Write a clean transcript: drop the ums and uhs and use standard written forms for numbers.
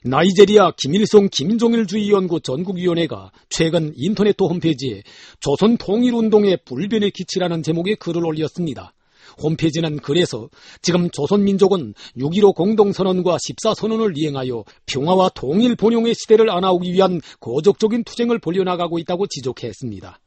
나이제리아 김일성 김정일주의연구 전국위원회가 최근 인터넷 홈페이지에 조선 통일운동에 불변을 끼치라는 제목의 글을 올렸습니다. 홈페이지는 그래서 지금 조선민족은 6.15 공동선언과 14선언을 이행하여 평화와 통일 번영의 시대를 안아오기 위한 거적적인 투쟁을 벌여나가고 있다고 지적했습니다.